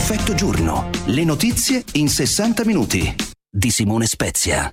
Effetto giorno. Le notizie in 60 minuti. Di Simone Spezia.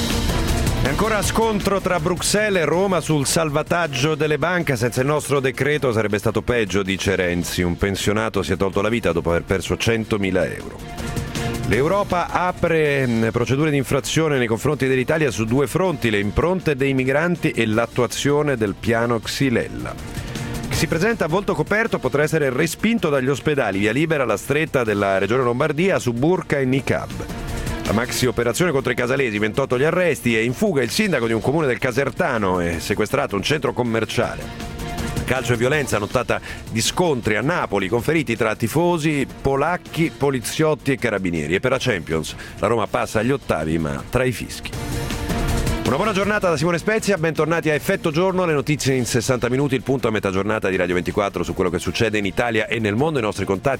E ancora scontro tra Bruxelles e Roma sul salvataggio delle banche. Senza il nostro decreto sarebbe stato peggio, dice Renzi. Un pensionato si è tolto la vita dopo aver perso 100.000 euro. L'Europa apre procedure di infrazione nei confronti dell'Italia su due fronti: le impronte dei migranti e l'attuazione del piano Xylella. Chi si presenta a volto coperto potrà essere respinto dagli ospedali. Via libera la stretta della Regione Lombardia su burqa e niqab. La maxi operazione contro i casalesi, 28 gli arresti e in fuga il sindaco di un comune del Casertano e sequestrato un centro commerciale. Calcio e violenza, nottata di scontri a Napoli con feriti tra tifosi, polacchi, poliziotti e carabinieri. E per la Champions la Roma passa agli ottavi ma tra i fischi. Una buona giornata da Simone Spezia, bentornati a Effetto Giorno, le notizie in 60 minuti, il punto a metà giornata di Radio 24 su quello che succede in Italia e nel mondo. I nostri contatti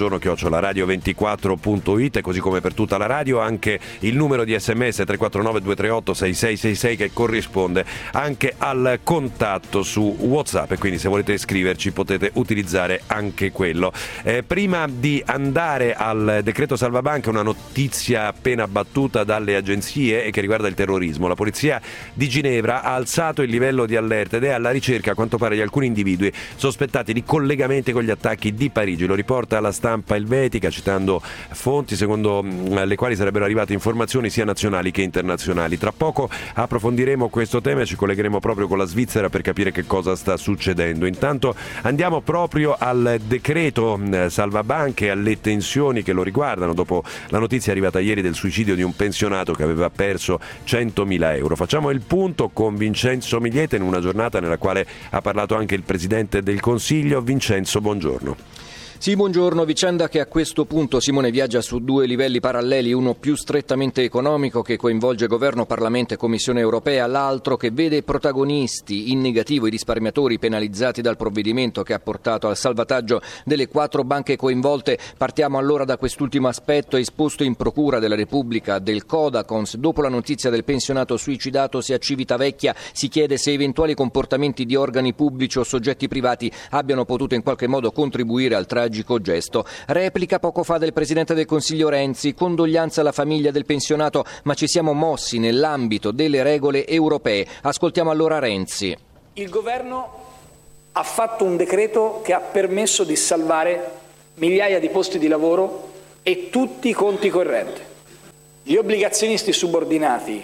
effettogiorno@radio24.it, così come per tutta la radio, anche il numero di SMS 349 238 6666 che corrisponde anche al contatto su WhatsApp, e quindi se volete scriverci potete utilizzare anche quello. Prima di andare al decreto salvabanche, una notizia appena battuta dalle agenzie e che riguarda il terrorismo. La polizia di Ginevra ha alzato il livello di allerta ed è alla ricerca, a quanto pare, di alcuni individui sospettati di collegamenti con gli attacchi di Parigi. Lo riporta la stampa elvetica citando fonti secondo le quali sarebbero arrivate informazioni sia nazionali che internazionali. Tra poco approfondiremo questo tema e ci collegheremo proprio con la Svizzera per capire che cosa sta succedendo. Intanto andiamo proprio al decreto salvabanche e alle tensioni che lo riguardano dopo la notizia arrivata ieri del suicidio di un pensionato che aveva perso 100.000 euro. Facciamo il punto con Vincenzo Miglietta in una giornata nella quale ha parlato anche il Presidente del Consiglio. Vincenzo, buongiorno. Sì, buongiorno. Vicenda che a questo punto, Simone, viaggia su due livelli paralleli, uno più strettamente economico che coinvolge Governo, Parlamento e Commissione europea, l'altro che vede protagonisti in negativo i risparmiatori penalizzati dal provvedimento che ha portato al salvataggio delle 4 banche coinvolte. Partiamo allora da quest'ultimo aspetto esposto in Procura della Repubblica del Codacons. Dopo la notizia del pensionato suicidatosi a Civitavecchia si chiede se eventuali comportamenti di organi pubblici o soggetti privati abbiano potuto in qualche modo contribuire al tragico gesto. Replica poco fa del Presidente del Consiglio Renzi: condoglianze alla famiglia del pensionato, ma ci siamo mossi nell'ambito delle regole europee. Ascoltiamo allora Renzi. Il governo ha fatto un decreto che ha permesso di salvare migliaia di posti di lavoro e tutti i conti correnti. Gli obbligazionisti subordinati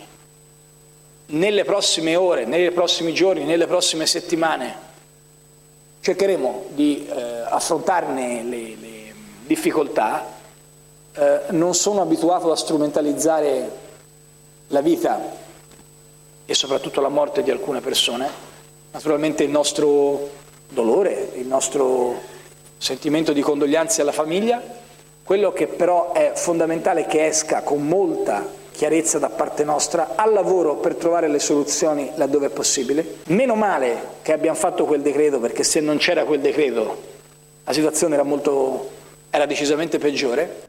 nelle prossime ore, nei prossimi giorni, nelle prossime settimane cercheremo di affrontarne le difficoltà. Non sono abituato a strumentalizzare la vita e soprattutto la morte di alcune persone. Naturalmente il nostro dolore, il nostro sentimento di condoglianze alla famiglia. Quello che però è fondamentale è che esca con molta chiarezza da parte nostra al lavoro per trovare le soluzioni laddove è possibile. Meno male che abbiamo fatto quel decreto, perché se non c'era quel decreto la situazione era decisamente peggiore.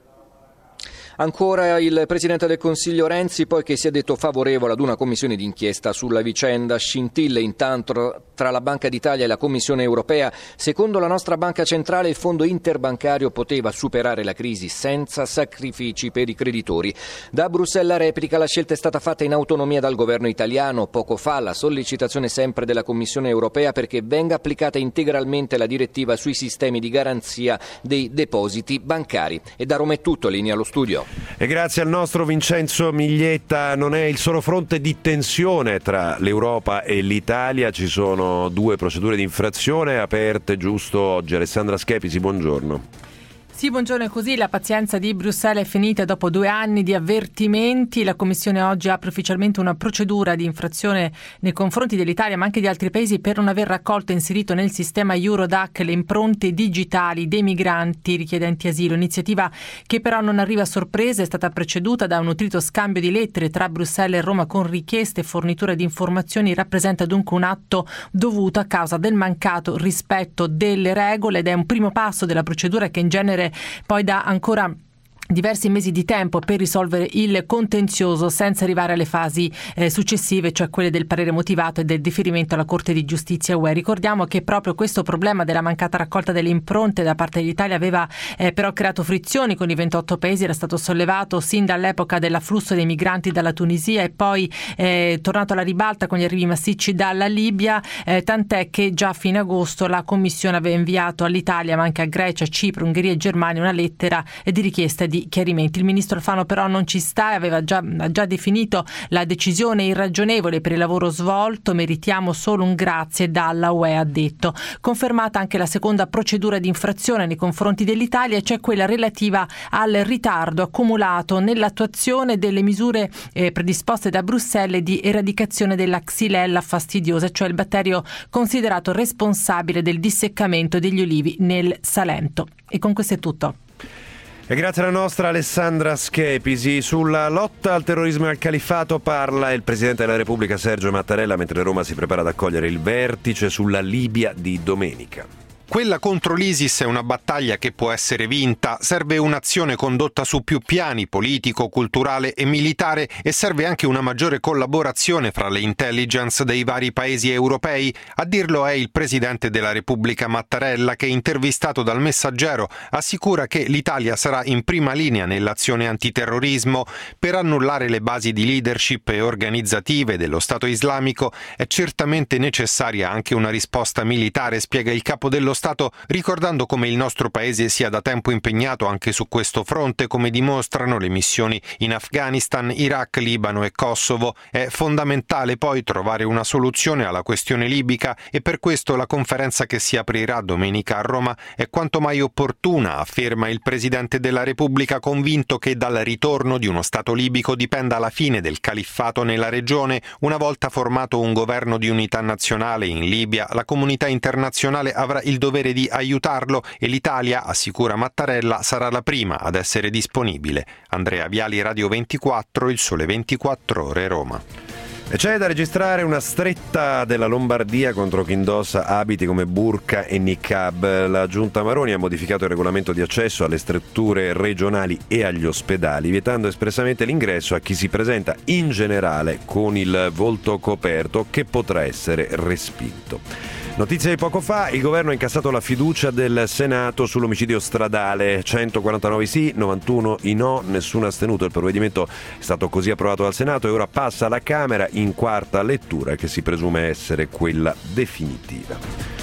Ancora il Presidente del Consiglio Renzi, poi, che si è detto favorevole ad una commissione d'inchiesta sulla vicenda. Scintille intanto tra la Banca d'Italia e la Commissione europea. Secondo la nostra banca centrale il fondo interbancario poteva superare la crisi senza sacrifici per i creditori. Da Bruxelles la replica: la scelta è stata fatta in autonomia dal governo italiano. Poco fa la sollecitazione sempre della Commissione europea perché venga applicata integralmente la direttiva sui sistemi di garanzia dei depositi bancari. E da Roma è tutto, linea allo studio. E grazie al nostro Vincenzo Miglietta. Non è il solo fronte di tensione tra l'Europa e l'Italia, ci sono 2 procedure di infrazione aperte giusto oggi. Alessandra Schepisi, buongiorno. Sì, buongiorno. Così la pazienza di Bruxelles è finita dopo 2 anni di avvertimenti. La Commissione oggi apre ufficialmente una procedura di infrazione nei confronti dell'Italia, ma anche di altri paesi, per non aver raccolto e inserito nel sistema Eurodac le impronte digitali dei migranti richiedenti asilo. Iniziativa che però non arriva a sorpresa, è stata preceduta da un nutrito scambio di lettere tra Bruxelles e Roma con richieste e fornitura di informazioni. Rappresenta dunque un atto dovuto a causa del mancato rispetto delle regole ed è un primo passo della procedura che in genere poi dà ancora diversi mesi di tempo per risolvere il contenzioso senza arrivare alle fasi successive, cioè quelle del parere motivato e del deferimento alla Corte di Giustizia UE. Ricordiamo che proprio questo problema della mancata raccolta delle impronte da parte dell'Italia aveva però creato frizioni con i 28 paesi, era stato sollevato sin dall'epoca dell'afflusso dei migranti dalla Tunisia e poi tornato alla ribalta con gli arrivi massicci dalla Libia, tant'è che già a fine agosto la Commissione aveva inviato all'Italia, ma anche a Grecia, Cipro, Ungheria e Germania una lettera di richiesta di chiarimenti. Il ministro Alfano però non ci sta e ha già definito la decisione irragionevole per il lavoro svolto. Meritiamo solo un grazie dalla UE, ha detto. Confermata anche la seconda procedura di infrazione nei confronti dell'Italia, cioè quella relativa al ritardo accumulato nell'attuazione delle misure predisposte da Bruxelles di eradicazione della Xylella fastidiosa, cioè il batterio considerato responsabile del disseccamento degli olivi nel Salento. E con questo è tutto. E grazie alla nostra Alessandra Schepisi. Sulla lotta al terrorismo e al califfato parla il Presidente della Repubblica Sergio Mattarella mentre Roma si prepara ad accogliere il vertice sulla Libia di domenica. Quella contro l'ISIS è una battaglia che può essere vinta, serve un'azione condotta su più piani, politico, culturale e militare, e serve anche una maggiore collaborazione fra le intelligence dei vari paesi europei. A dirlo è il Presidente della Repubblica Mattarella che, intervistato dal Messaggero, assicura che l'Italia sarà in prima linea nell'azione antiterrorismo. Per annullare le basi di leadership e organizzative dello Stato islamico è certamente necessaria anche una risposta militare, spiega il capo dello Stato, ricordando come il nostro paese sia da tempo impegnato anche su questo fronte, come dimostrano le missioni in Afghanistan, Iraq, Libano e Kosovo. È fondamentale poi trovare una soluzione alla questione libica e per questo la conferenza che si aprirà domenica a Roma è quanto mai opportuna, afferma il Presidente della Repubblica, convinto che dal ritorno di uno Stato libico dipenda la fine del califfato nella regione. Una volta formato un governo di unità nazionale in Libia, la comunità internazionale avrà il dovere di aiutarlo e l'Italia, assicura Mattarella, sarà la prima ad essere disponibile. Andrea Viali, Radio 24, Il Sole 24 Ore, Roma. E c'è da registrare una stretta della Lombardia contro chi indossa abiti come burqa e niqab. La Giunta Maroni ha modificato il regolamento di accesso alle strutture regionali e agli ospedali, vietando espressamente l'ingresso a chi si presenta in generale con il volto coperto, che potrà essere respinto. Notizia di poco fa, il governo ha incassato la fiducia del Senato sull'omicidio stradale, 149 sì, 91 i no, nessuno astenuto. Il provvedimento è stato così approvato dal Senato e ora passa alla Camera in quarta lettura, che si presume essere quella definitiva.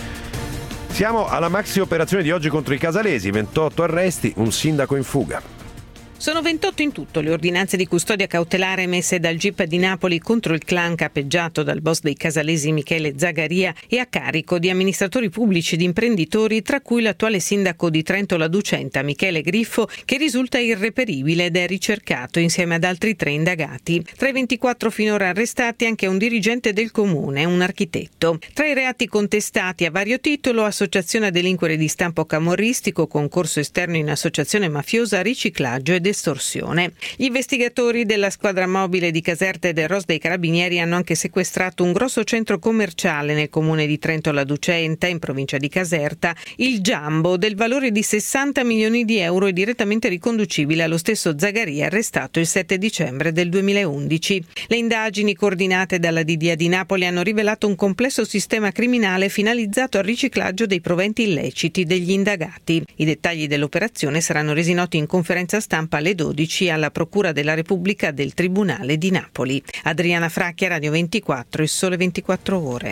Siamo alla maxi operazione di oggi contro i casalesi, 28 arresti, un sindaco in fuga. Sono 28 in tutto le ordinanze di custodia cautelare emesse dal GIP di Napoli contro il clan capeggiato dal boss dei casalesi Michele Zagaria e a carico di amministratori pubblici ed imprenditori, tra cui l'attuale sindaco di Trento La Ducenta, Michele Griffo, che risulta irreperibile ed è ricercato insieme ad altri 3 indagati. Tra i 24 finora arrestati anche un dirigente del comune, un architetto. Tra i reati contestati a vario titolo: associazione a delinquere di stampo camorristico, concorso esterno in associazione mafiosa, riciclaggio ed estorsione. Gli investigatori della squadra mobile di Caserta e del ROS dei Carabinieri hanno anche sequestrato un grosso centro commerciale nel comune di Trento La Ducenta, in provincia di Caserta, il Jumbo, del valore di 60 milioni di euro e direttamente riconducibile allo stesso Zagaria, arrestato il 7 dicembre del 2011. Le indagini coordinate dalla DDA di Napoli hanno rivelato un complesso sistema criminale finalizzato al riciclaggio dei proventi illeciti degli indagati. I dettagli dell'operazione saranno resi noti in conferenza stampa alle 12 alla Procura della Repubblica del Tribunale di Napoli. Adriana Fracchia, Radio 24, Il Sole 24 Ore.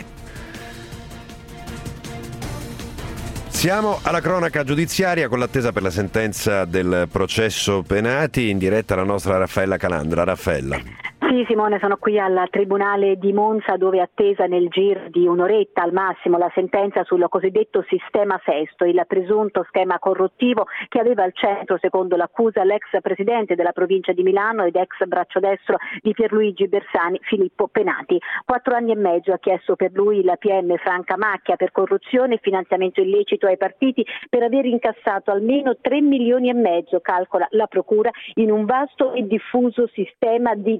Siamo alla cronaca giudiziaria con l'attesa per la sentenza del processo Penati. In diretta la nostra Raffaella Calandra. Raffaella. Sì, Simone, sono qui al Tribunale di Monza, dove è attesa nel giro di un'oretta al massimo la sentenza sul cosiddetto sistema Sesto, il presunto schema corruttivo che aveva al centro, secondo l'accusa, l'ex presidente della provincia di Milano ed ex braccio destro di Pierluigi Bersani, Filippo Penati. 4 anni e mezzo ha chiesto per lui il PM Franca Macchia per corruzione e finanziamento illecito ai partiti, per aver incassato almeno 3 milioni e mezzo, calcola la procura, in un vasto e diffuso sistema di tangenti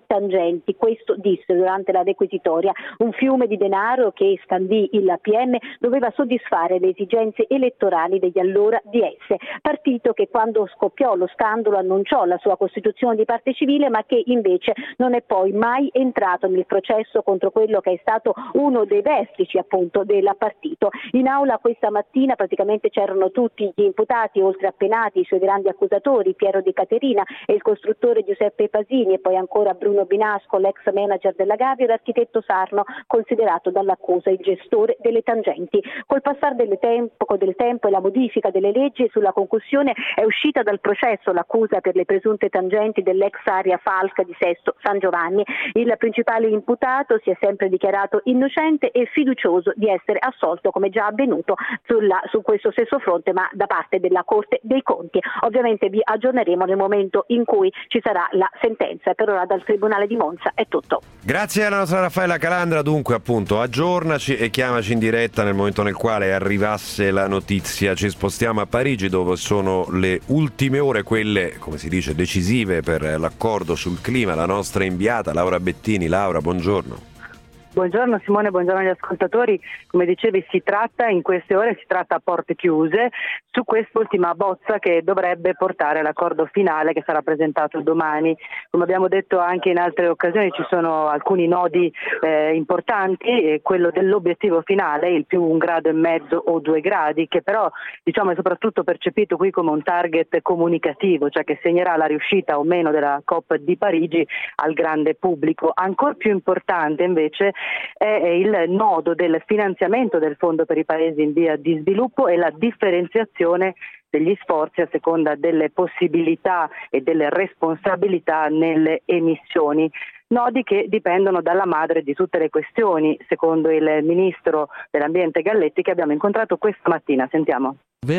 tangenti. Questo disse durante la requisitoria. Un fiume di denaro che scandì il PM doveva soddisfare le esigenze elettorali degli allora DS, partito che quando scoppiò lo scandalo annunciò la sua costituzione di parte civile, ma che invece non è poi mai entrato nel processo contro quello che è stato uno dei vertici appunto del partito. In aula questa mattina praticamente c'erano tutti gli imputati, oltre a Penati, i suoi grandi accusatori, Piero Di Caterina e il costruttore Giuseppe Pasini, e poi ancora Bruno Binasco, l'ex manager della Gavio, e l'architetto Sarno, considerato dall'accusa il gestore delle tangenti. Col passare del tempo e la modifica delle leggi sulla concussione è uscita dal processo l'accusa per le presunte tangenti dell'ex area Falca di Sesto San Giovanni. Il principale imputato si è sempre dichiarato innocente e fiducioso di essere assolto, come già avvenuto su questo stesso fronte, ma da parte della Corte dei Conti. Ovviamente vi aggiorneremo nel momento in cui ci sarà la sentenza. Per ora dal Tribunale di Monza è tutto. Grazie alla nostra Raffaella Calandra. Dunque, appunto, aggiornaci e chiamaci in diretta nel momento nel quale arrivasse la notizia. Ci spostiamo a Parigi, dove sono le ultime ore, quelle, come si dice, decisive per l'accordo sul clima. La nostra inviata Laura Bettini. Laura, buongiorno. Buongiorno Simone, buongiorno agli ascoltatori. Come dicevi, in queste ore si tratta a porte chiuse su quest'ultima bozza che dovrebbe portare all'accordo finale che sarà presentato domani. Come abbiamo detto anche in altre occasioni, ci sono alcuni nodi importanti, quello dell'obiettivo finale, il più 1,5 gradi o 2 gradi, che però è soprattutto percepito qui come un target comunicativo, cioè che segnerà la riuscita o meno della COP di Parigi al grande pubblico. Ancora più importante invece è il nodo del finanziamento del Fondo per i Paesi in via di sviluppo e la differenziazione degli sforzi a seconda delle possibilità e delle responsabilità nelle emissioni. Nodi che dipendono dalla madre di tutte le questioni, secondo il ministro dell'Ambiente Galletti, che abbiamo incontrato questa mattina. Sentiamo. Il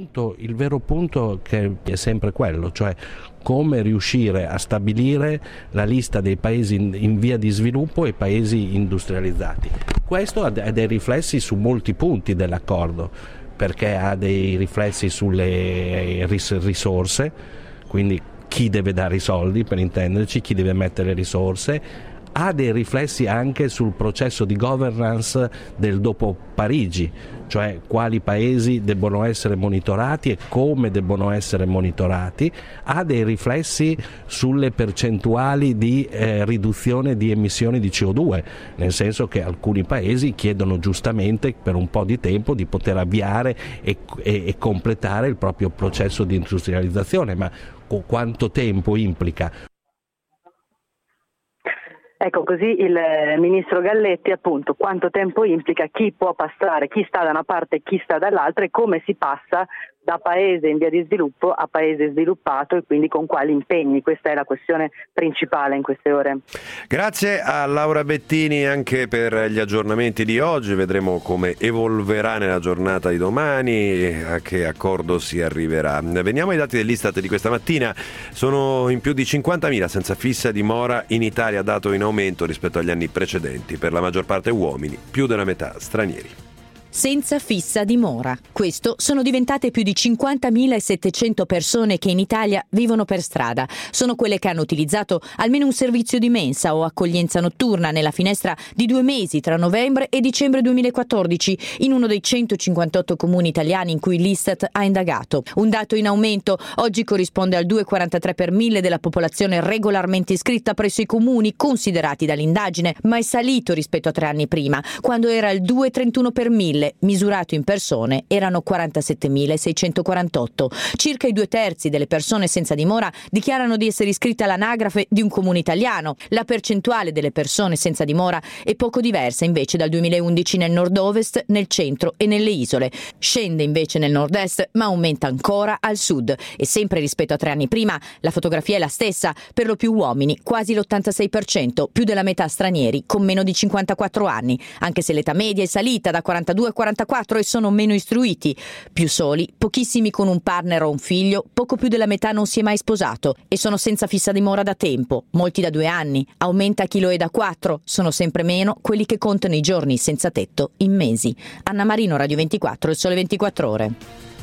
vero punto che è sempre quello, cioè come riuscire a stabilire la lista dei paesi in via di sviluppo e paesi industrializzati. Questo ha dei riflessi su molti punti dell'accordo, perché ha dei riflessi sulle risorse, quindi chi deve dare i soldi, per intenderci, chi deve mettere le risorse. Ha dei riflessi anche sul processo di governance del dopo Parigi, cioè quali paesi debbono essere monitorati e come debbono essere monitorati. Ha dei riflessi sulle percentuali di riduzione di emissioni di CO2, nel senso che alcuni paesi chiedono giustamente per un po' di tempo di poter avviare e completare il proprio processo di industrializzazione, ma quanto tempo implica? Ecco, così il ministro Galletti, appunto, quanto tempo implica, chi può passare, chi sta da una parte e chi sta dall'altra, e come si passa da paese in via di sviluppo a paese sviluppato, e quindi con quali impegni. Questa è la questione principale in queste ore. Grazie a Laura Bettini anche per gli aggiornamenti di oggi. Vedremo come evolverà nella giornata di domani e a che accordo si arriverà. Veniamo ai dati dell'Istat di questa mattina. Sono in più di 50.000 senza fissa dimora in Italia, dato in aumento rispetto agli anni precedenti, per la maggior parte uomini, più della metà stranieri. Senza fissa dimora. Questo sono diventate più di 50.700 persone che in Italia vivono per strada. Sono quelle che hanno utilizzato almeno un servizio di mensa o accoglienza notturna nella finestra di 2 mesi tra novembre e dicembre 2014 in uno dei 158 comuni italiani in cui l'Istat ha indagato. Un dato in aumento, oggi corrisponde al 2,43 per 1000 della popolazione regolarmente iscritta presso i comuni considerati dall'indagine, ma è salito rispetto a 3 anni prima, quando era il 2,31 per 1000. Misurato in persone erano 47.648. Circa i 2/3 delle persone senza dimora dichiarano di essere iscritte all'anagrafe di un comune italiano. La percentuale delle persone senza dimora è poco diversa invece dal 2011 nel nord-ovest, nel centro e nelle isole. Scende invece nel nord-est, ma aumenta ancora al sud. E sempre rispetto a 3 anni prima, la fotografia è la stessa, per lo più uomini, quasi l'86%, più della metà stranieri con meno di 54 anni, anche se l'età media è salita da 42 a 44 e sono meno istruiti, più soli, pochissimi con un partner o un figlio, poco più della metà non si è mai sposato e sono senza fissa dimora da tempo, molti da 2 anni, aumenta chi lo è da 4, sono sempre meno quelli che contano i giorni senza tetto in mesi. Anna Marino, Radio 24, Il Sole 24 Ore.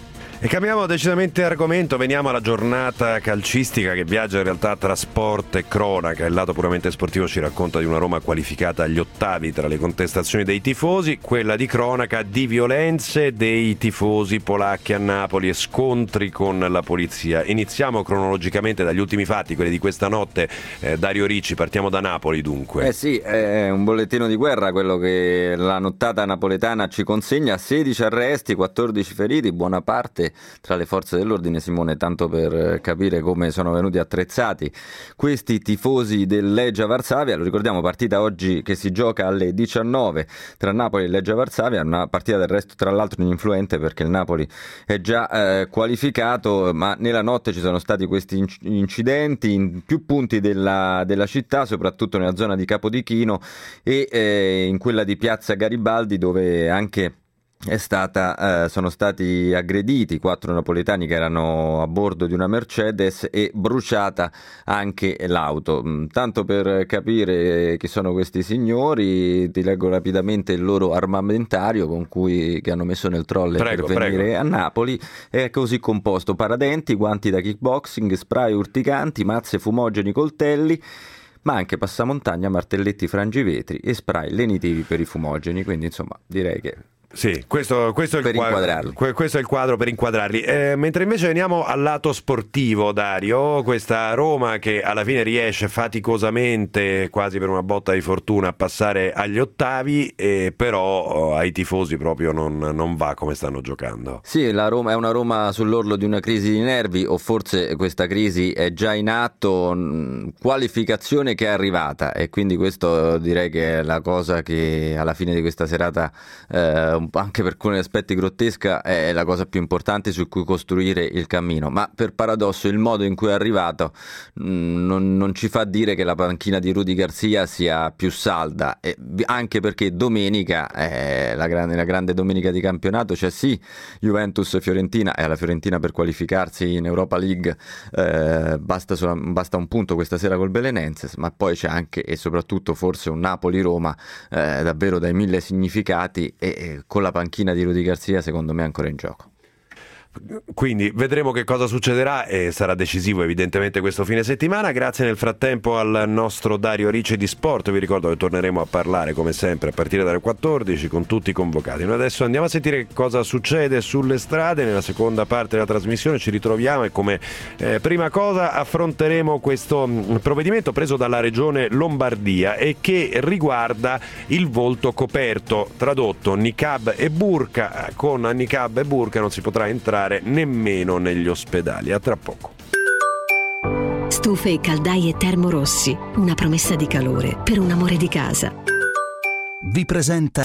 E cambiamo decisamente argomento, veniamo alla giornata calcistica che viaggia in realtà tra sport e cronaca. Il lato puramente sportivo ci racconta di una Roma qualificata agli ottavi tra le contestazioni dei tifosi, quella di cronaca di violenze dei tifosi polacchi a Napoli e scontri con la polizia. Iniziamo cronologicamente dagli ultimi fatti, quelli di questa notte. Dario Ricci, partiamo da Napoli dunque. Sì, è un bollettino di guerra quello che la nottata napoletana ci consegna: 16 arresti, 14 feriti, buona parte tra le forze dell'ordine, Simone, tanto per capire come sono venuti attrezzati questi tifosi del Legia Varsavia. Lo ricordiamo, partita oggi che si gioca alle 19 tra Napoli e Legia Varsavia, una partita del resto tra l'altro ininfluente perché il Napoli è già qualificato, ma nella notte ci sono stati questi incidenti in più punti della città, soprattutto nella zona di Capodichino e in quella di Piazza Garibaldi, dove anche sono stati aggrediti 4 napoletani che erano a bordo di una Mercedes e bruciata anche l'auto. Tanto per capire chi sono questi signori, ti leggo rapidamente il loro armamentario che hanno messo nel trolley per venire a Napoli. È così composto: paradenti, guanti da kickboxing, spray urticanti, mazze fumogeni, coltelli, ma anche passamontagna, martelletti frangivetri e spray lenitivi per i fumogeni. Quindi insomma direi che sì, questo è il quadro per inquadrarli. Mentre invece veniamo al lato sportivo, Dario, questa Roma che alla fine riesce faticosamente, quasi per una botta di fortuna, a passare agli ottavi, però ai tifosi proprio non va come stanno giocando. Sì, la Roma è una Roma sull'orlo di una crisi di nervi, o forse questa crisi è già in atto, qualificazione che è arrivata, e quindi questo direi che è la cosa che alla fine di questa serata anche per alcuni aspetti grottesca, è la cosa più importante su cui costruire il cammino. Ma per paradosso il modo in cui è arrivato non ci fa dire che la panchina di Rudy Garcia sia più salda, anche perché domenica, la grande domenica di campionato, c'è sì Juventus Fiorentina, e alla Fiorentina per qualificarsi in Europa League basta un punto questa sera col Belenenses, ma poi c'è anche e soprattutto forse un Napoli-Roma davvero dai 1000 significati, e con la panchina di Rudy Garcia secondo me ancora in gioco. Quindi vedremo che cosa succederà e sarà decisivo evidentemente questo fine settimana. Grazie nel frattempo al nostro Dario Ricci di Sport. Vi ricordo che torneremo a parlare come sempre a partire dalle 14 con tutti i convocati. Noi adesso andiamo a sentire cosa succede sulle strade. Nella seconda parte della trasmissione ci ritroviamo e come prima cosa affronteremo questo provvedimento preso dalla regione Lombardia e che riguarda il volto coperto, tradotto niqab e burqa. Con niqab e burqa non si potrà entrare nemmeno negli ospedali. A tra poco. Stufe e caldaie Termorossi, una promessa di calore per un amore di casa. Vi presenta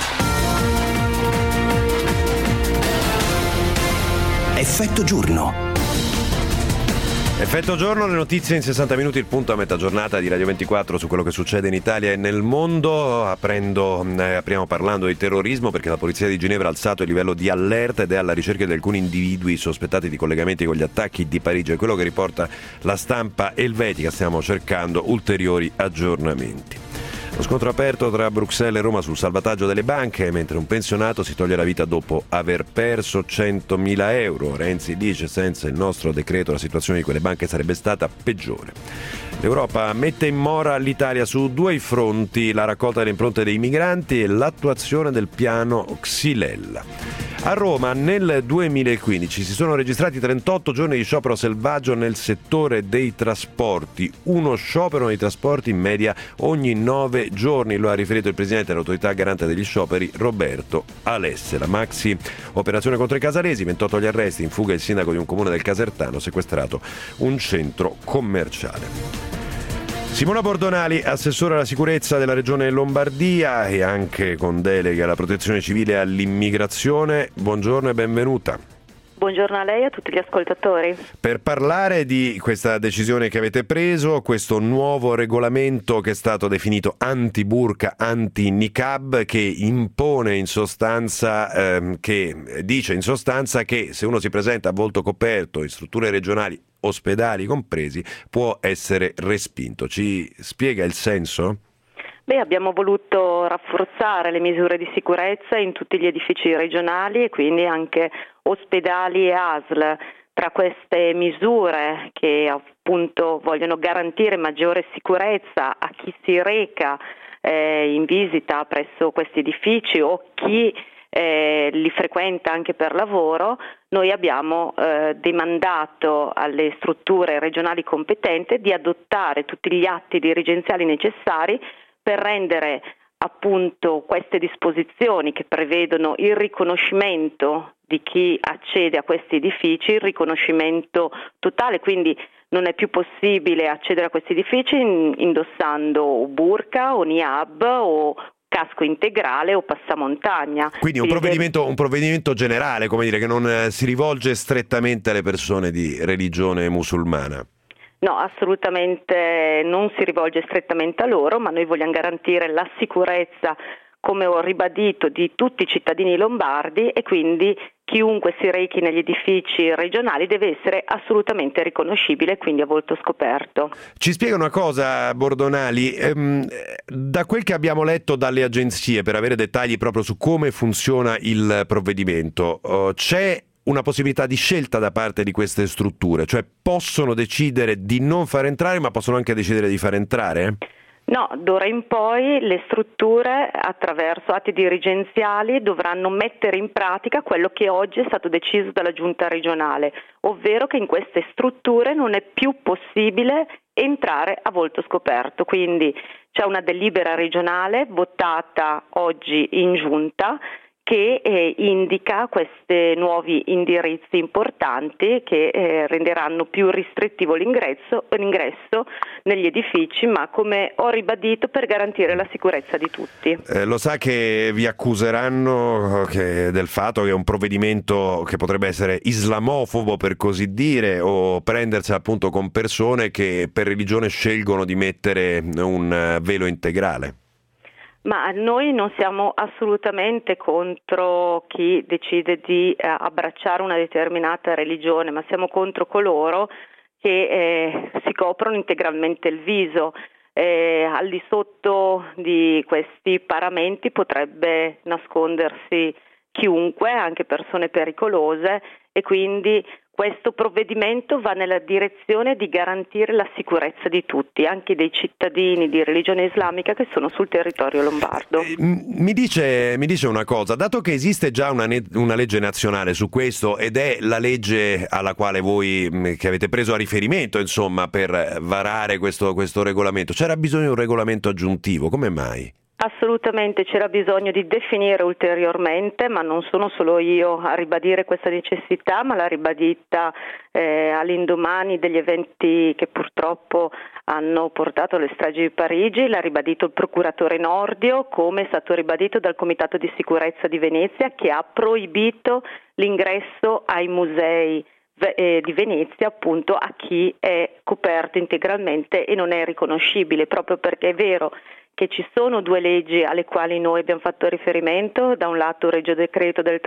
Effetto Giorno. Effetto Giorno, le notizie in 60 minuti, il punto a metà giornata di Radio 24 su quello che succede in Italia e nel mondo. Apriamo parlando di terrorismo, perché la polizia di Ginevra ha alzato il livello di allerta ed è alla ricerca di alcuni individui sospettati di collegamenti con gli attacchi di Parigi. È quello che riporta la stampa elvetica. Stiamo cercando ulteriori aggiornamenti. Lo scontro aperto tra Bruxelles e Roma sul salvataggio delle banche, mentre un pensionato si toglie la vita dopo aver perso 100.000 euro. Renzi dice: senza il nostro decreto la situazione di quelle banche sarebbe stata peggiore. L'Europa mette in mora l'Italia su 2 fronti: la raccolta delle impronte dei migranti e l'attuazione del piano Xylella. A Roma nel 2015 si sono registrati 38 giorni di sciopero selvaggio nel settore dei trasporti, uno sciopero nei trasporti in media ogni 9 giorni, lo ha riferito il presidente dell'autorità garante degli scioperi Roberto Alesse. La maxi operazione contro i casalesi, 28 gli arresti, in fuga il sindaco di un comune del Casertano, sequestrato un centro commerciale. Simona Bordonali, assessore alla sicurezza della regione Lombardia e anche con delega alla protezione civile e all'immigrazione. Buongiorno e benvenuta. Buongiorno a lei e a tutti gli ascoltatori. Per parlare di questa decisione che avete preso, questo nuovo regolamento che è stato definito anti-burqa, anti-niqab, che impone in sostanza, che dice in sostanza che se uno si presenta a volto coperto in strutture regionali, ospedali compresi, può essere respinto. Ci spiega il senso? Abbiamo voluto rafforzare le misure di sicurezza in tutti gli edifici regionali e quindi anche ospedali e ASL. Tra queste misure che appunto vogliono garantire maggiore sicurezza a chi si reca in visita presso questi edifici o chi li frequenta anche per lavoro, noi abbiamo demandato alle strutture regionali competenti di adottare tutti gli atti dirigenziali necessari per rendere appunto queste disposizioni che prevedono il riconoscimento di chi accede a questi edifici, il riconoscimento totale, quindi non è più possibile accedere a questi edifici indossando burka o niqab o casco integrale o passamontagna. Quindi un provvedimento generale, come dire, che non si rivolge strettamente alle persone di religione musulmana. No, assolutamente non si rivolge strettamente a loro, ma noi vogliamo garantire la sicurezza, come ho ribadito, di tutti i cittadini lombardi, e quindi chiunque si rechi negli edifici regionali deve essere assolutamente riconoscibile, quindi a volto scoperto. Ci spiega una cosa, Bordonali, da quel che abbiamo letto dalle agenzie, per avere dettagli proprio su come funziona il provvedimento, c'è una possibilità di scelta da parte di queste strutture, cioè possono decidere di non far entrare, ma possono anche decidere di far entrare? No, d'ora in poi le strutture attraverso atti dirigenziali dovranno mettere in pratica quello che oggi è stato deciso dalla Giunta regionale, ovvero che in queste strutture non è più possibile entrare a volto scoperto, quindi c'è una delibera regionale votata oggi in Giunta che indica questi nuovi indirizzi importanti che renderanno più restrittivo l'ingresso negli edifici, ma come ho ribadito per garantire la sicurezza di tutti. Lo sa che vi accuseranno del fatto che è un provvedimento che potrebbe essere islamofobo, per così dire, o prendersi appunto con persone che per religione scelgono di mettere un velo integrale? Ma noi non siamo assolutamente contro chi decide di abbracciare una determinata religione, ma siamo contro coloro che si coprono integralmente il viso. Al di sotto di questi paramenti potrebbe nascondersi chiunque, anche persone pericolose, e quindi questo provvedimento va nella direzione di garantire la sicurezza di tutti, anche dei cittadini di religione islamica che sono sul territorio lombardo. Mi dice una cosa, dato che esiste già una legge nazionale su questo ed è la legge alla quale voi che avete preso a riferimento, insomma, per varare questo regolamento, c'era bisogno di un regolamento aggiuntivo, come mai? Assolutamente c'era bisogno di definire ulteriormente, ma non sono solo io a ribadire questa necessità, ma l'ha ribadita all'indomani degli eventi che purtroppo hanno portato alle stragi di Parigi, l'ha ribadito il procuratore Nordio, come è stato ribadito dal Comitato di Sicurezza di Venezia, che ha proibito l'ingresso ai musei di Venezia appunto a chi è coperto integralmente e non è riconoscibile, proprio perché è vero che ci sono due leggi alle quali noi abbiamo fatto riferimento, da un lato il Regio Decreto del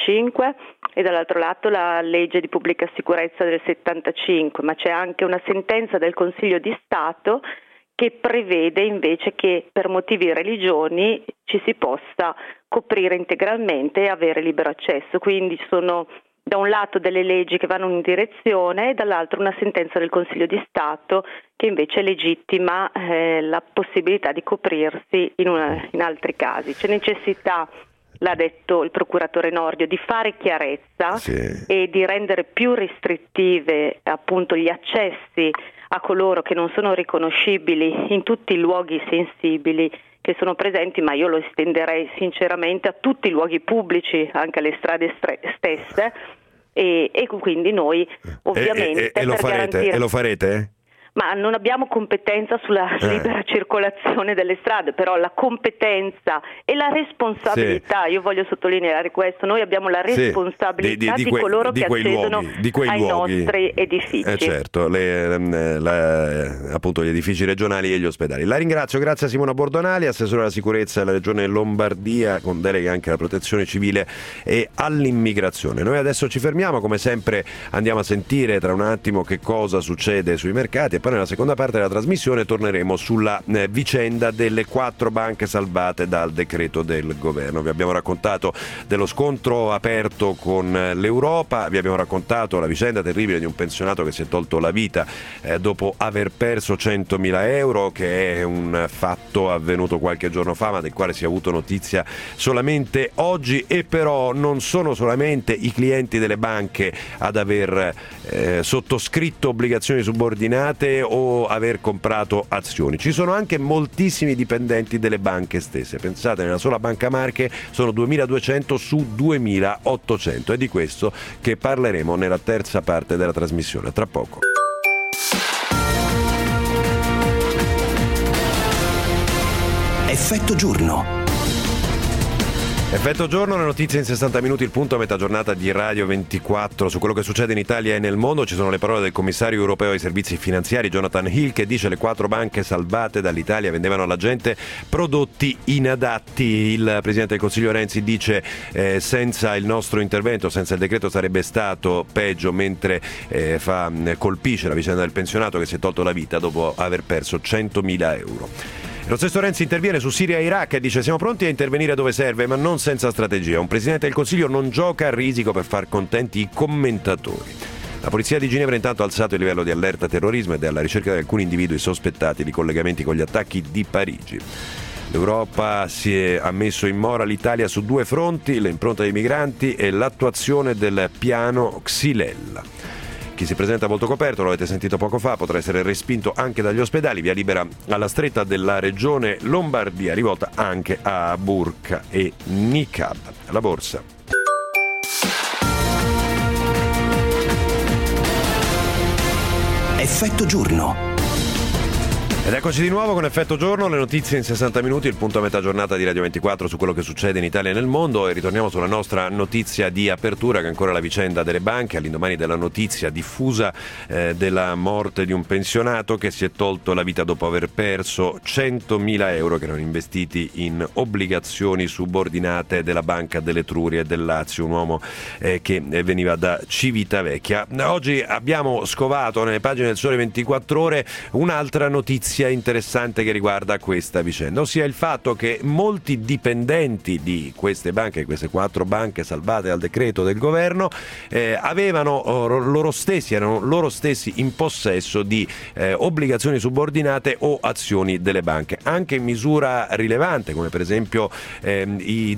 35 e dall'altro lato la legge di pubblica sicurezza del 75, ma c'è anche una sentenza del Consiglio di Stato che prevede invece che per motivi religiosi ci si possa coprire integralmente e avere libero accesso, quindi sono da un lato delle leggi che vanno in direzione e dall'altro una sentenza del Consiglio di Stato che invece legittima la possibilità di coprirsi in altri casi. C'è necessità, l'ha detto il procuratore Nordio, di fare chiarezza e di rendere più restrittive appunto gli accessi a coloro che non sono riconoscibili in tutti i luoghi sensibili che sono presenti, ma io lo estenderei sinceramente a tutti i luoghi pubblici, anche alle strade stesse, e quindi noi ovviamente lo farete? Ma non abbiamo competenza sulla libera circolazione delle strade, però la competenza e la responsabilità, io voglio sottolineare questo, noi abbiamo la responsabilità di coloro che accedono ai nostri edifici. Certo, appunto gli edifici regionali e gli ospedali. La ringrazio, grazie a Simona Bordonali, assessore alla sicurezza della Regione Lombardia, con delega anche alla protezione civile e all'immigrazione. Noi adesso ci fermiamo, come sempre andiamo a sentire tra un attimo che cosa succede sui mercati. poi nella seconda parte della trasmissione torneremo sulla vicenda delle 4 banche salvate dal decreto del governo. Vi abbiamo raccontato dello scontro aperto con l'Europa, vi abbiamo raccontato la vicenda terribile di un pensionato che si è tolto la vita dopo aver perso 100.000 euro, che è un fatto avvenuto qualche giorno fa ma del quale si è avuto notizia solamente oggi. E però non sono solamente i clienti delle banche ad aver sottoscritto obbligazioni subordinate o aver comprato azioni, ci sono anche moltissimi dipendenti delle banche stesse. Pensate, nella sola Banca Marche sono 2.200 su 2.800, è di questo che parleremo nella terza parte della trasmissione, tra poco. Effetto giorno. Effetto giorno, le notizie in 60 minuti, il punto a metà giornata di Radio 24 su quello che succede in Italia e nel mondo. Ci sono le parole del commissario europeo ai servizi finanziari Jonathan Hill, che dice: le 4 banche salvate dall'Italia vendevano alla gente prodotti inadatti. Il presidente del Consiglio Renzi dice senza il nostro intervento, senza il decreto sarebbe stato peggio, mentre colpisce la vicenda del pensionato che si è tolto la vita dopo aver perso 100.000 euro. Lo stesso Renzi interviene su Siria e Iraq e dice: siamo pronti a intervenire dove serve, ma non senza strategia. Un presidente del Consiglio non gioca a risico per far contenti i commentatori. La polizia di Ginevra intanto ha alzato il livello di allerta terrorismo ed è alla ricerca di alcuni individui sospettati di collegamenti con gli attacchi di Parigi. L'Europa ha messo in mora l'Italia su 2 fronti: l'impronta dei migranti e l'attuazione del piano Xylella. Chi si presenta a volto coperto, lo avete sentito poco fa, potrà essere respinto anche dagli ospedali. Via libera alla stretta della regione Lombardia, rivolta anche a burqa e niqab. La borsa. Effetto giorno. Ed eccoci di nuovo con Effetto Giorno, le notizie in 60 minuti, il punto a metà giornata di Radio 24 su quello che succede in Italia e nel mondo. E ritorniamo sulla nostra notizia di apertura, che è ancora la vicenda delle banche, all'indomani della notizia diffusa della morte di un pensionato che si è tolto la vita dopo aver perso 100.000 euro che erano investiti in obbligazioni subordinate della Banca dell'Etruria e del Lazio, un uomo che veniva da Civitavecchia. Oggi abbiamo scovato nelle pagine del Sole 24 Ore un'altra notizia interessante che riguarda questa vicenda, ossia il fatto che molti dipendenti di queste banche, queste 4 banche salvate dal decreto del governo, erano loro stessi in possesso di obbligazioni subordinate o azioni delle banche, anche in misura rilevante, come per esempio i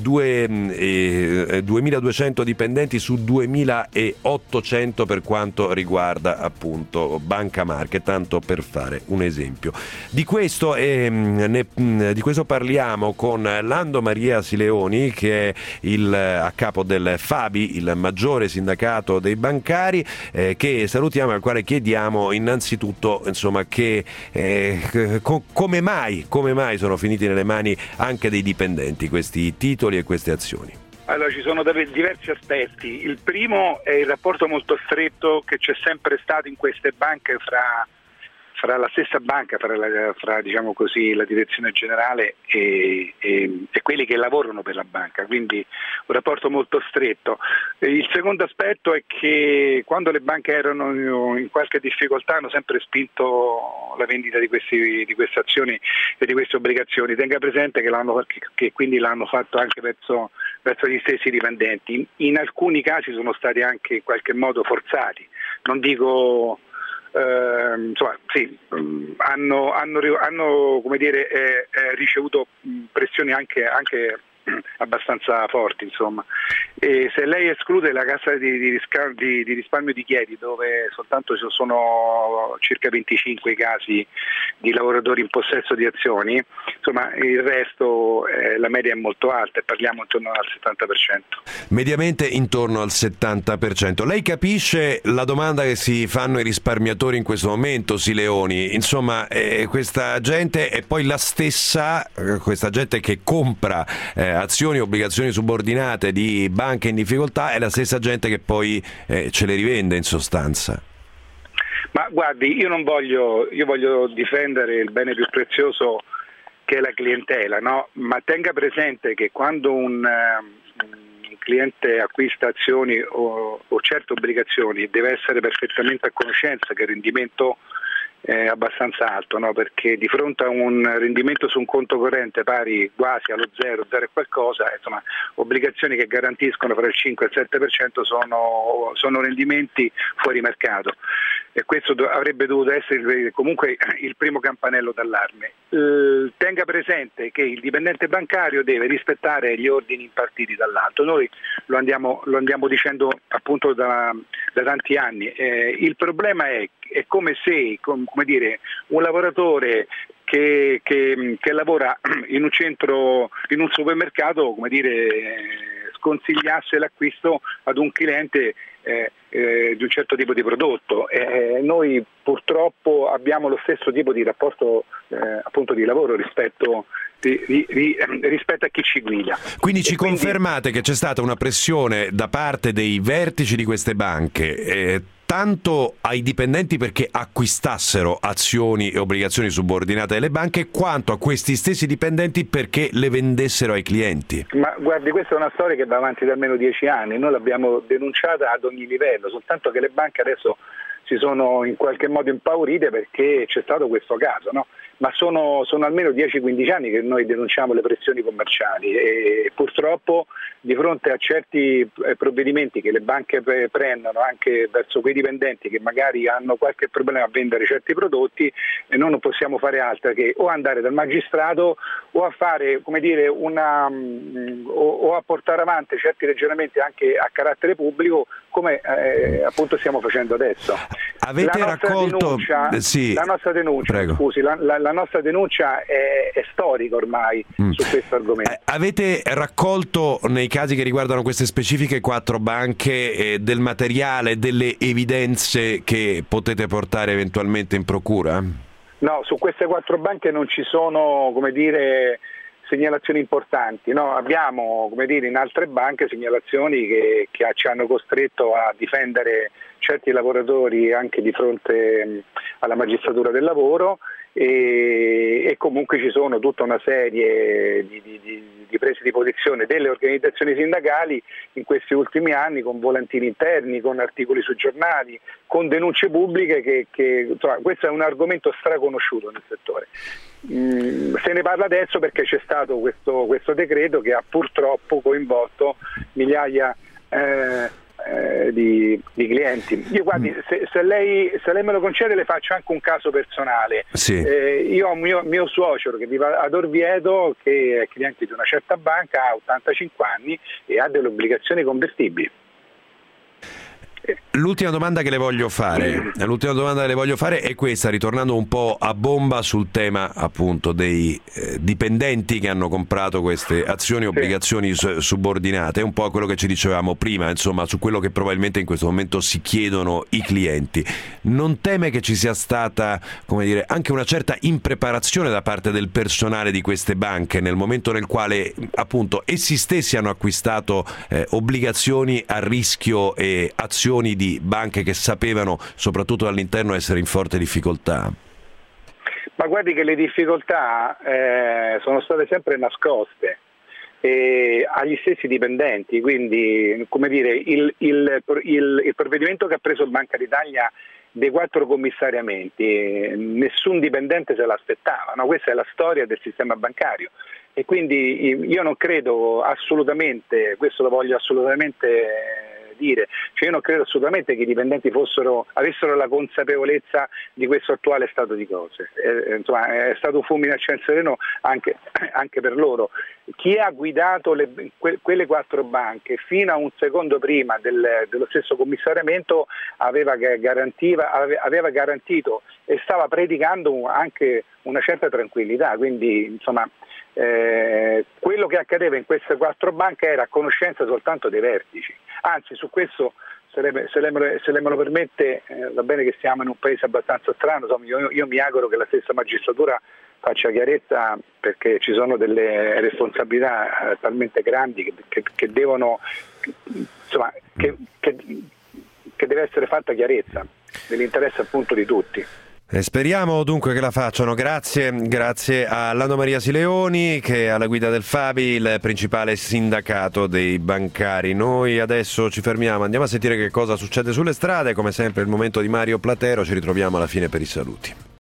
2.200 dipendenti su 2.800 per quanto riguarda appunto Banca Marche, tanto per fare un esempio. Di questo parliamo con Lando Maria Sileoni, che è a capo del Fabi, il maggiore sindacato dei bancari, che salutiamo e al quale chiediamo innanzitutto come mai sono finiti nelle mani anche dei dipendenti questi titoli e queste azioni. Allora, ci sono diversi aspetti. Il primo è il rapporto molto stretto che c'è sempre stato in queste banche fra la stessa banca, fra diciamo così, la direzione generale e quelli che lavorano per la banca, quindi un rapporto molto stretto. Il secondo aspetto è che quando le banche erano in qualche difficoltà hanno sempre spinto la vendita di queste azioni e di queste obbligazioni. Tenga presente che quindi l'hanno fatto anche verso gli stessi dipendenti. In alcuni casi sono stati anche in qualche modo forzati, non dico hanno come dire, ricevuto pressioni anche abbastanza forti, insomma. E se lei esclude la cassa di risparmio di Chieti, dove soltanto ci sono circa 25 casi di lavoratori in possesso di azioni, insomma il resto la media è molto alta e parliamo intorno al 70%. Mediamente intorno al 70%. Lei capisce la domanda che si fanno i risparmiatori in questo momento, Sileoni? Insomma, questa gente è poi la stessa, questa gente che compra azioni e obbligazioni subordinate di banche in difficoltà, è la stessa gente che poi ce le rivende in sostanza. Ma guardi, io voglio difendere il bene più prezioso che è la clientela, no? Ma tenga presente che quando un cliente acquista azioni o certe obbligazioni deve essere perfettamente a conoscenza che il rendimento abbastanza alto, no? Perché di fronte a un rendimento su un conto corrente pari quasi allo 0 e qualcosa, insomma, obbligazioni che garantiscono fra il 5 e il 7% sono rendimenti fuori mercato, e questo avrebbe dovuto essere comunque il primo campanello d'allarme. Tenga presente che il dipendente bancario deve rispettare gli ordini impartiti dall'alto. Noi lo andiamo dicendo appunto da tanti anni. Il problema è come se, come dire, un lavoratore che lavora in un centro, in un supermercato, come dire, sconsigliasse l'acquisto ad un cliente di un certo tipo di prodotto. Noi purtroppo abbiamo lo stesso tipo di rapporto appunto di lavoro rispetto a chi ci guida. Quindi ci confermate che c'è stata una pressione da parte dei vertici di queste banche, tanto ai dipendenti perché acquistassero azioni e obbligazioni subordinate alle banche, quanto a questi stessi dipendenti perché le vendessero ai clienti? Ma guardi, questa è una storia che va avanti da almeno 10 anni, noi l'abbiamo denunciata ad ogni livello, soltanto che le banche adesso si sono in qualche modo impaurite perché c'è stato questo caso, no? Ma sono almeno 10-15 anni che noi denunciamo le pressioni commerciali, e purtroppo di fronte a certi provvedimenti che le banche prendono anche verso quei dipendenti che magari hanno qualche problema a vendere certi prodotti, noi non possiamo fare altro che o andare dal magistrato o a fare, come dire, o a portare avanti certi ragionamenti anche a carattere pubblico, come appunto stiamo facendo adesso. Avete raccolto la nostra denuncia, scusi, la nostra denuncia è storica ormai su questo argomento. Avete raccolto, nei casi che riguardano queste specifiche 4 banche, del materiale, delle evidenze che potete portare eventualmente in procura? No, su queste 4 banche non ci sono, come dire, segnalazioni importanti, no? Abbiamo, come dire, in altre banche segnalazioni che ci hanno costretto a difendere certi lavoratori anche di fronte alla magistratura del lavoro, e comunque ci sono tutta una serie di prese di posizione delle organizzazioni sindacali in questi ultimi anni, con volantini interni, con articoli sui giornali, con denunce pubbliche che insomma, questo è un argomento straconosciuto nel settore. Se ne parla adesso perché c'è stato questo decreto che ha purtroppo coinvolto migliaia di clienti. Io guardi, se lei me lo concede, le faccio anche un caso personale. Sì. Io ho un mio suocero che vive ad Orvieto, che è cliente di una certa banca, ha 85 anni e ha delle obbligazioni convertibili. L'ultima domanda che le voglio fare è questa, ritornando un po' a bomba sul tema appunto dei dipendenti che hanno comprato queste azioni e obbligazioni subordinate, un po' quello che ci dicevamo prima, insomma, su quello che probabilmente in questo momento si chiedono i clienti. Non teme che ci sia stata, come dire, anche una certa impreparazione da parte del personale di queste banche nel momento nel quale appunto essi stessi hanno acquistato obbligazioni a rischio e azioni di banche che sapevano soprattutto all'interno essere in forte difficoltà? Ma guardi che le difficoltà sono state sempre nascoste agli stessi dipendenti, quindi, come dire, il provvedimento che ha preso Banca d'Italia dei 4 commissariamenti, nessun dipendente se l'aspettava, no? Questa è la storia del sistema bancario, e quindi io non credo assolutamente, questo lo voglio assolutamente dire, cioè io non credo assolutamente che i dipendenti avessero la consapevolezza di questo attuale stato di cose. Insomma, è stato un fulmine a ciel sereno anche per loro. Chi ha guidato quelle 4 banche fino a un secondo prima dello stesso commissariamento aveva garantito e stava predicando anche una certa tranquillità, quindi insomma quello che accadeva in queste 4 banche era a conoscenza soltanto dei vertici. Anzi, su questo, se lei me lo permette, va bene che siamo in un paese abbastanza strano, insomma, io mi auguro che la stessa magistratura faccia chiarezza, perché ci sono delle responsabilità talmente grandi che devono, insomma, che deve essere fatta chiarezza nell'interesse appunto di tutti. Speriamo dunque che la facciano. Grazie a Lando Maria Sileoni, che è alla guida del Fabi, il principale sindacato dei bancari. Noi adesso ci fermiamo, andiamo a sentire che cosa succede sulle strade. Come sempre il momento di Mario Platero, ci ritroviamo alla fine per i saluti.